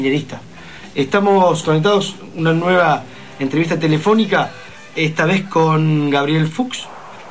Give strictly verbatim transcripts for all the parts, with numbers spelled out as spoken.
kirchnerista. Estamos conectados a una nueva entrevista telefónica, esta vez con Gabriel Fuchs,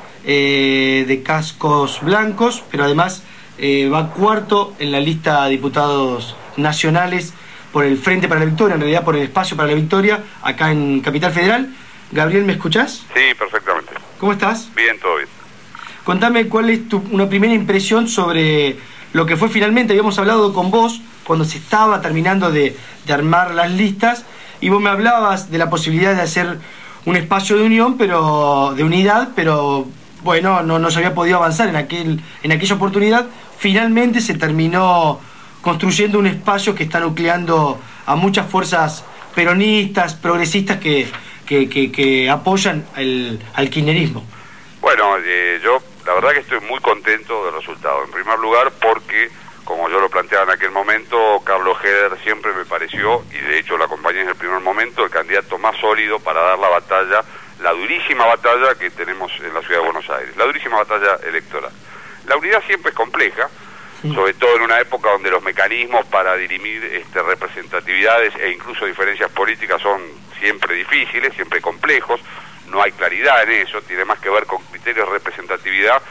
eh, de Cascos Blancos, pero además eh, va cuarto en la lista de diputados nacionales por el Frente para la Victoria, en realidad por el Espacio para la Victoria, acá en Capital Federal. Gabriel, ¿me escuchás? Sí, perfectamente. ¿Cómo estás? Bien, todo bien. Contame cuál es tu, una primera impresión sobre lo que fue finalmente. Habíamos hablado con vos cuando se estaba terminando de, de armar las listas y vos me hablabas de la posibilidad de hacer un espacio de unión, pero de unidad, pero bueno, no, no se había podido avanzar en, aquel, en aquella oportunidad. Finalmente se terminó construyendo un espacio que está nucleando a muchas fuerzas peronistas, progresistas que, que, que, que apoyan el, al kirchnerismo. Bueno, eh, yo la verdad que estoy muy contento del resultado. En primer lugar porque, como yo lo planteaba en aquel momento, Carlos Heller siempre me pareció, y de hecho lo acompañé desde el primer momento, el candidato más sólido para dar la batalla, la durísima batalla que tenemos en la ciudad de Buenos Aires, la durísima batalla electoral. La unidad siempre es compleja, sobre todo en una época donde los mecanismos para dirimir este, representatividades e incluso diferencias políticas son siempre difíciles, siempre complejos. No hay claridad en eso, tiene más que ver con criterios de representatividad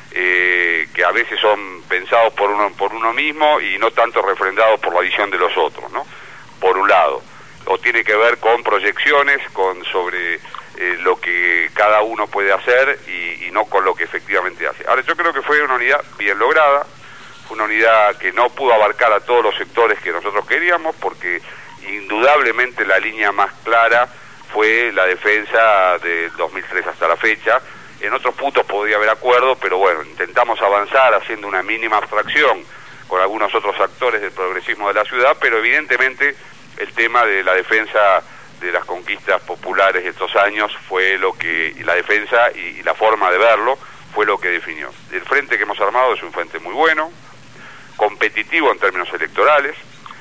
eh, que a veces son pensados por uno por uno mismo y no tanto refrendados por la visión de los otros, ¿no? Por un lado. O tiene que ver con proyecciones con sobre eh, lo que cada uno puede hacer y, y no con lo que efectivamente hace. Ahora, yo creo que fue una unidad bien lograda, fue una unidad que no pudo abarcar a todos los sectores que nosotros queríamos, porque indudablemente la línea más clara fue la defensa del dos mil tres hasta la fecha. En otros puntos podría haber acuerdo, pero bueno, intentamos avanzar haciendo una mínima abstracción con algunos otros actores del progresismo de la ciudad, pero evidentemente el tema de la defensa de las conquistas populares de estos años fue lo que, y la defensa y, y la forma de verlo fue lo que definió. El frente que hemos armado es un frente muy bueno, competitivo en términos electorales,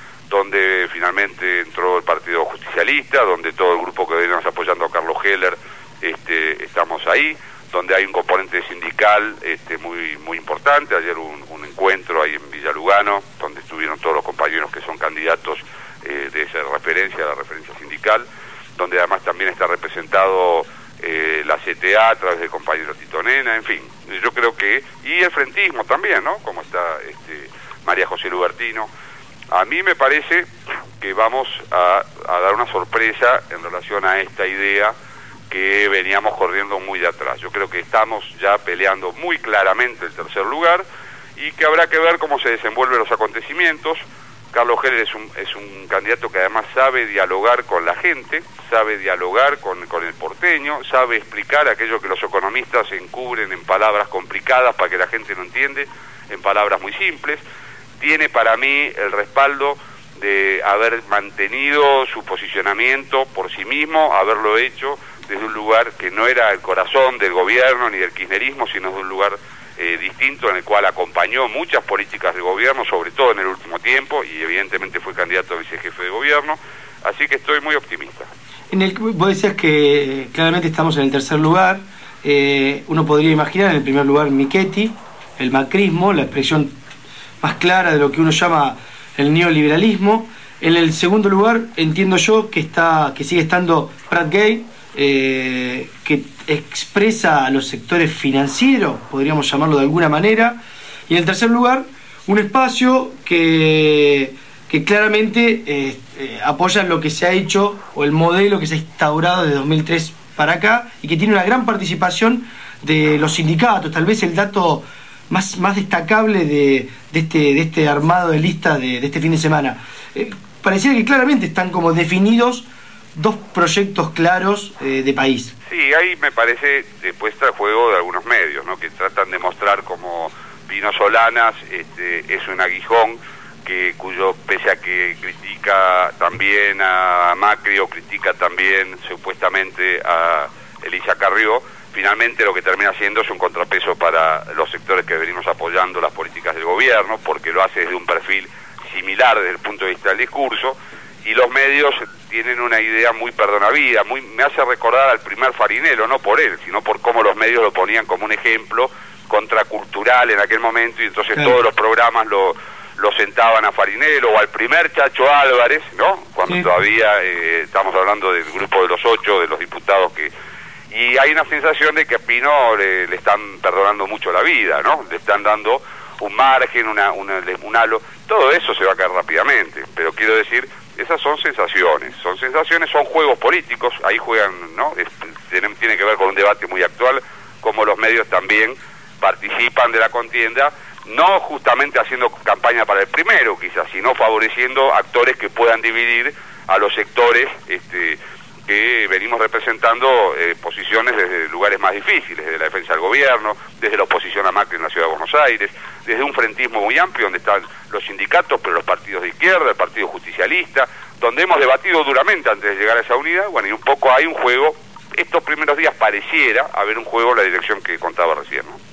donde finalmente entró el Partido Justicialista, donde todo el grupo que venimos apoyando a Carlos Heller este, estamos ahí, donde hay un componente sindical este, muy muy importante. Ayer hubo un, un encuentro ahí en Villa Lugano, donde estuvieron todos los compañeros que son candidatos eh, de esa referencia, la referencia sindical, donde además también está representado eh, la C T A a través del compañero Tito Nena, en fin. Yo creo que, y el frentismo también, ¿no? Como está este, María José Lubertino. A mí me parece que vamos a, a dar una sorpresa en relación a esta idea que veníamos corriendo muy de atrás. Yo creo que estamos ya peleando muy claramente el tercer lugar y que habrá que ver cómo se desenvuelven los acontecimientos. Carlos Heller es un, es un candidato que además sabe dialogar con la gente, sabe dialogar con, con el porteño, sabe explicar aquello que los economistas encubren en palabras complicadas para que la gente no entiende, en palabras muy simples. Tiene para mí el respaldo de haber mantenido su posicionamiento por sí mismo, haberlo hecho desde un lugar que no era el corazón del gobierno ni del kirchnerismo, sino de un lugar eh, distinto en el cual acompañó muchas políticas del gobierno, sobre todo en el último tiempo, y evidentemente fue candidato a vicejefe de gobierno, así que estoy muy optimista. En el, vos decías que claramente estamos en el tercer lugar, eh, uno podría imaginar en el primer lugar Michetti, el macrismo, la expresión más clara de lo que uno llama el neoliberalismo. En el segundo lugar entiendo yo que está que sigue estando Prat Gay, eh, que expresa a los sectores financieros, podríamos llamarlo de alguna manera. Y en el tercer lugar, un espacio que, que claramente eh, eh, apoya lo que se ha hecho o el modelo que se ha instaurado desde dos mil tres para acá y que tiene una gran participación de los sindicatos. Tal vez el dato más, más destacable de, de, este, de este armado de lista de, de este fin de semana. Eh, pareciera que claramente están como definidos dos proyectos claros eh, de país. Sí, ahí me parece de puesta el juego de algunos medios, ¿no? Que tratan de mostrar como Pino Solanas este, es un aguijón que cuyo, pese a que critica también a Macri o critica también supuestamente a Elisa Carrió, finalmente lo que termina siendo es un contrapeso para los sectores que venimos apoyando las políticas del gobierno, porque lo hace desde un perfil similar desde el punto de vista del discurso, y los medios tienen una idea muy perdonavida, muy, me hace recordar al primer Farinero, no por él, sino por cómo los medios lo ponían como un ejemplo contracultural en aquel momento, y entonces sí. Todos los programas lo, lo sentaban a Farinello o al primer Chacho Álvarez, ¿no? Cuando sí. todavía eh, estamos hablando del grupo de los ocho, de los diputados que... Y hay una sensación de que a Pino le, le están perdonando mucho la vida, ¿no? Le están dando un margen, una, una, un halo. Todo eso se va a caer rápidamente, pero quiero decir, esas son sensaciones, son sensaciones, son juegos políticos, ahí juegan, ¿no? Es, tiene, tiene que ver con un debate muy actual, como los medios también participan de la contienda, no justamente haciendo campaña para el primero, quizás, sino favoreciendo actores que puedan dividir a los sectores este, que venimos representando eh, posiciones desde lugares más difíciles, desde la defensa del gobierno, desde la oposición a Macri en la Ciudad de Buenos Aires, desde un frentismo muy amplio donde están los sindicatos, pero los partidos de izquierda, el Partido Justicialista, donde hemos debatido duramente antes de llegar a esa unidad. Bueno, y un poco hay un juego, estos primeros días pareciera haber un juego en la dirección que contaba recién, ¿no?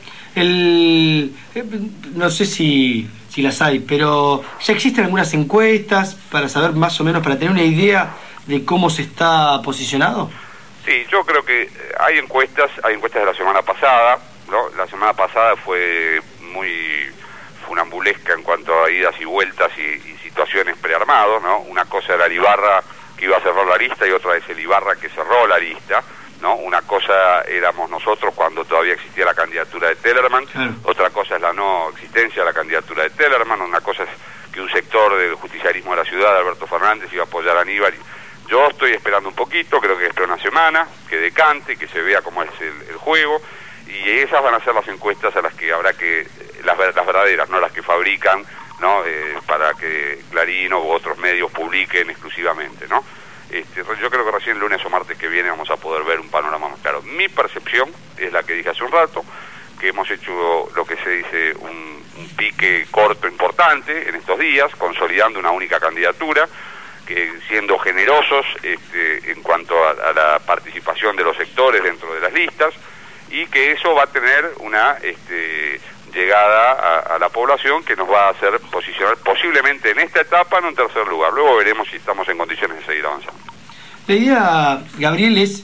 El, eh, no sé si, si las hay, pero ya existen algunas encuestas para saber más o menos, para tener una idea de cómo se está posicionado. Sí, yo creo que hay encuestas, hay encuestas de la semana pasada, ¿no? La semana pasada fue muy funambulesca en cuanto a idas y vueltas y, y situaciones prearmados, ¿no? Una cosa era el Ibarra que iba a cerrar la lista y otra es el Ibarra que cerró la lista, ¿no? Una cosa éramos nosotros cuando todavía existía la candidatura de Tellerman, claro. Otra cosa es la no existencia de la candidatura de Tellerman, una cosa es que un sector del justicialismo de la ciudad, Alberto Fernández, iba a apoyar a Aníbal. Yo estoy esperando un poquito, creo que espero una semana, que decante, que se vea cómo es el, el juego, y esas van a ser las encuestas a las que habrá que, las, las verdaderas, no las que fabrican, ¿no? Eh, para que Clarín u otros medios publiquen exclusivamente, ¿no? Este, yo creo que recién lunes o martes que viene vamos a poder ver un panorama más claro. Mi percepción es la que dije hace un rato, que hemos hecho lo que se dice un, un pique corto importante en estos días, consolidando una única candidatura, que siendo generosos este, en cuanto a, a la participación de los sectores dentro de las listas, y que eso va a tener una este, llegada a, a la población que nos va a hacer posicionar posiblemente en esta etapa en un tercer lugar. Luego veremos si estamos en condiciones de seguir avanzando. La idea, Gabriel, es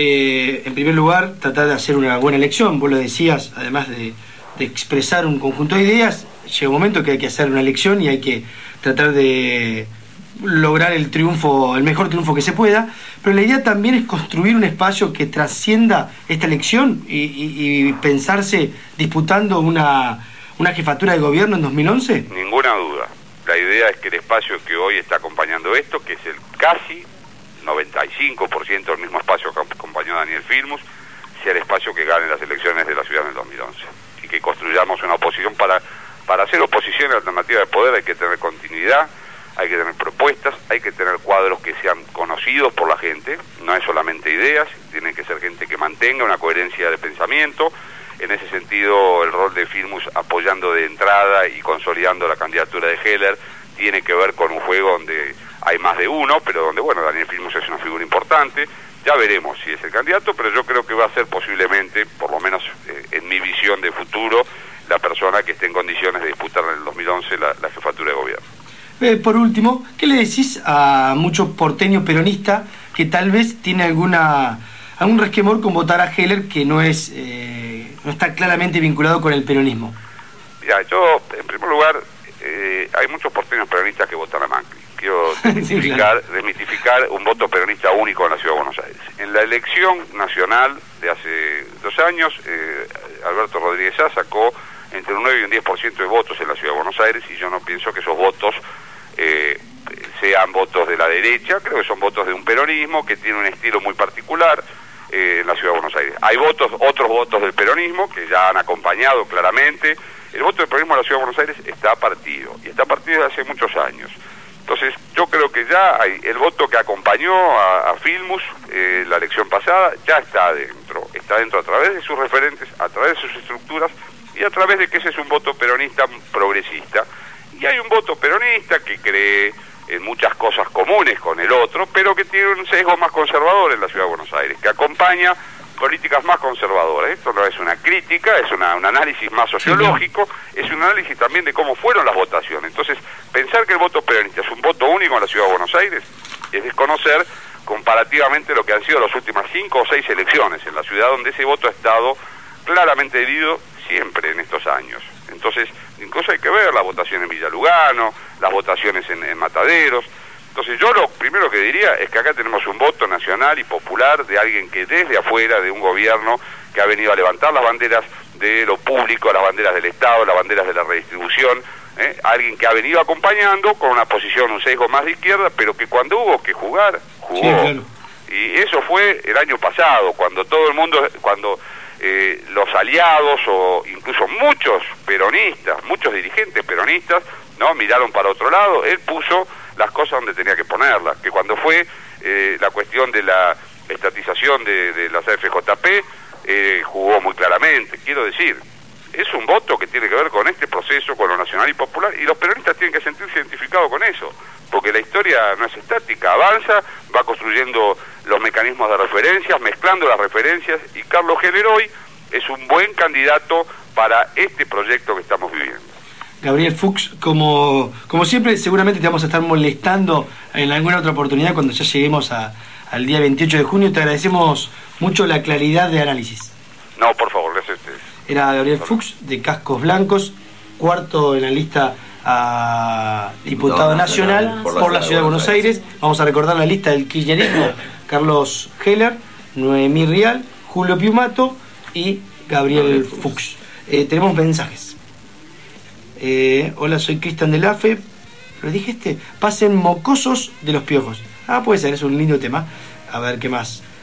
eh, en primer lugar tratar de hacer una buena elección. Vos lo decías, además de, de expresar un conjunto de ideas, llega un momento que hay que hacer una elección y hay que tratar de lograr el triunfo, el mejor triunfo que se pueda, pero la idea también es construir un espacio que trascienda esta elección y, y, y pensarse disputando una, una jefatura de gobierno en dos mil once. Ninguna duda. La idea es que el espacio que hoy está acompañando esto, que es el casi noventa y cinco por ciento del mismo espacio que acompañó a Daniel Filmus, sea el espacio que gane las elecciones de la ciudad en el dos mil once. Y que construyamos una oposición para, para hacer oposición alternativa de poder. Hay que tener continuidad, hay que tener propuestas, hay que tener cuadros que sean conocidos por la gente, no es solamente ideas, tienen que ser gente que mantenga una coherencia de pensamiento. En ese sentido, el rol de Filmus apoyando de entrada y consolidando la candidatura de Heller tiene que ver con un juego donde hay más de uno, pero donde, bueno, Daniel Filmus es una figura importante. Ya veremos si es el candidato, pero yo creo que va a ser posiblemente, por lo menos eh, en mi visión de futuro, la persona que esté en condiciones de disputar en el dos mil once la, la jefatura de gobierno. Eh, por último, ¿qué le decís a muchos porteños peronistas que tal vez tiene alguna algún resquemor con votar a Heller que no es eh, no está claramente vinculado con el peronismo? Mira, yo, en primer lugar, eh, hay muchos porteños peronistas que votan a Macri. Quiero desmitificar, sí, claro. desmitificar un voto peronista único en la Ciudad de Buenos Aires. En la elección nacional de hace dos años, eh, Alberto Rodríguez Sá sacó entre un nueve y un diez por ciento de votos en la Ciudad de Buenos Aires, y yo no pienso que esos votos eh, sean votos de la derecha. Creo que son votos de un peronismo que tiene un estilo muy particular eh, en la Ciudad de Buenos Aires. Hay votos, otros votos del peronismo que ya han acompañado claramente. El voto del peronismo en la Ciudad de Buenos Aires está partido, y está partido desde hace muchos años. Entonces, yo creo que ya hay, el voto que acompañó a, a Filmus eh, la elección pasada ya está adentro, está dentro a través de sus referentes, a través de sus estructuras y a través de que ese es un voto peronista progresista. Y hay un voto peronista que cree en muchas cosas comunes con el otro, pero que tiene un sesgo más conservador en la Ciudad de Buenos Aires, que acompaña políticas más conservadoras. Esto no es una crítica, es una, un análisis más sociológico, sí, es un análisis también de cómo fueron las votaciones. Entonces, pensar que el voto peronista es un voto único en la Ciudad de Buenos Aires es desconocer comparativamente lo que han sido las últimas cinco o seis elecciones en la ciudad, donde ese voto ha estado claramente dividido, siempre en estos años. Entonces, incluso hay que ver la votación en Villa Lugano, las votaciones en, en Mataderos. Entonces yo lo primero que diría es que acá tenemos un voto nacional y popular de alguien que desde afuera, de un gobierno que ha venido a levantar las banderas de lo público, las banderas del Estado, las banderas de la redistribución, ¿eh? Alguien que ha venido acompañando con una posición, un sesgo más de izquierda, pero que cuando hubo que jugar, jugó. Sí, claro. Y eso fue el año pasado, cuando todo el mundo, cuando eh, los aliados o incluso muchos peronistas, muchos dirigentes peronistas, no miraron para otro lado, él puso las cosas donde tenía que ponerlas, que cuando fue eh, la cuestión de la estatización de, de las A F J P, eh, jugó muy claramente. Quiero decir, es un voto que tiene que ver con este proceso, con lo nacional y popular, y los peronistas tienen que sentirse identificados con eso, porque la historia no es estática, avanza, va construyendo los mecanismos de referencias, mezclando las referencias, y Carlos Heller hoy es un buen candidato para este proyecto que estamos viviendo. Gabriel Fuchs, como, como siempre, seguramente te vamos a estar molestando en alguna otra oportunidad cuando ya lleguemos a, al día veintiocho de junio. Te agradecemos mucho la claridad de análisis. No, por favor, gracias a ustedes. Era Gabriel Fuchs, de Cascos Blancos, cuarto en la lista a diputado no, nacional, nacional por la, por la ciudad de Buenos Aires. Aires. Vamos a recordar la lista del kirchnerismo: Carlos Heller, Noemí Rial, Julio Piumato y Gabriel Fuchs. Eh, tenemos mensajes. Eh, hola, soy Cristian del A F E. ¿Lo dijiste? Pasen mocosos de los piojos. Ah, puede ser, es un lindo tema. A ver, ¿qué más?